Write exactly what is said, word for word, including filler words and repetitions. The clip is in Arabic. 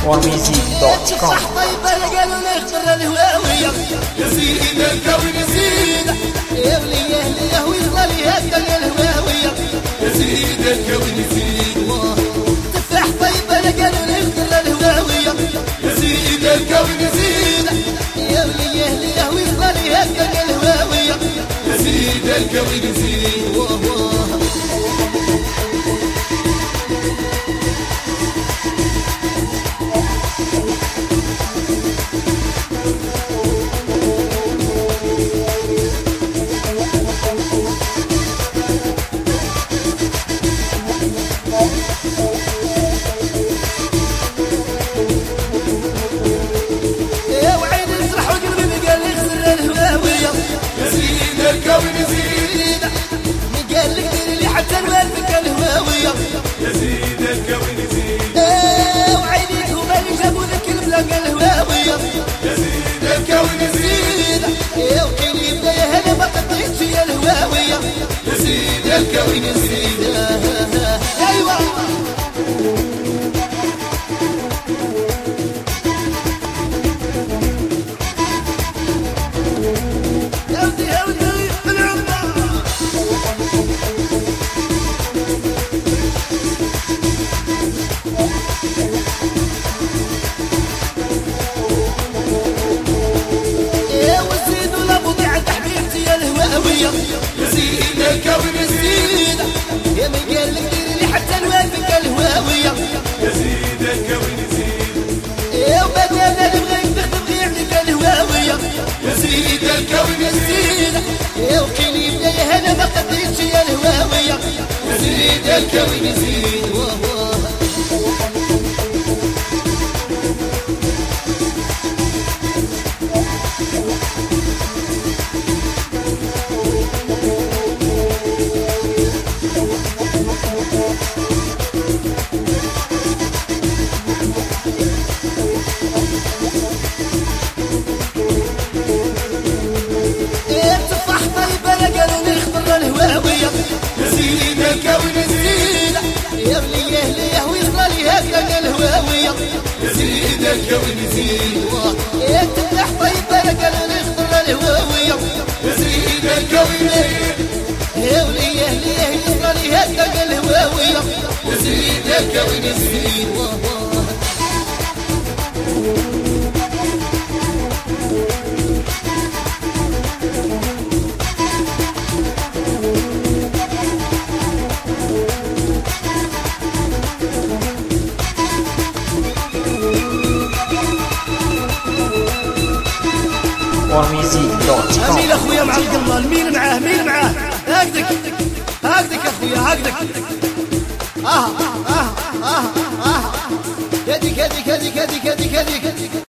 وميزيك دوت كوم. طيبة قالوا نختار الهواوية يا سيدي الكون زيد يا ولي اهلي ويظل يهدى الهواوية يا سيدي الكون زيد تفاح طيبة قالوا نختار الهواوية يا سيدي الكون زيد يا ولي اهلي ويظل يهدى الهواوية يا سيدي الكون زيد الكون زيد قال لك دير لي حتى نوافق الهواوية يا سيد الكون زيد ايه وعينيك هما اللي جابوا لك البلاقة الهواوية يا سيد الكون زيد ايه وكيلي بداية هنا ما قضيتش يا الهواوية يا سيد الكون زيد ايوه يا سيد الكون زيد يا من قال لك دير لي حتى نوافق الهواوية يا سيد الكون زيد يا وبدانا نبغيك تخدم غير لك الهواوية يا سيد الكون زيد يا وكيلي بداية هنا ما قضيتش يا الهواوية يا سيد الكون زيد يا سيد الكون زيد يا ولي اهلي ويصل لي هكذا الهواوية يا سيد الكون زيد يا تفاح طيبة قالوا نختار الهواوية يا سيد الكون زيد يا ولي اهلي ويصل لي هكذا الهواوية يا سيد الكون زيد وميزيك دوت كوم. مين اخويا مع القمال مين معاه مين معاه هكذاك هكذاك اخويا هكذاك اه اه اه اه هذيك هذيك هذيك هذيك هذيك هذيك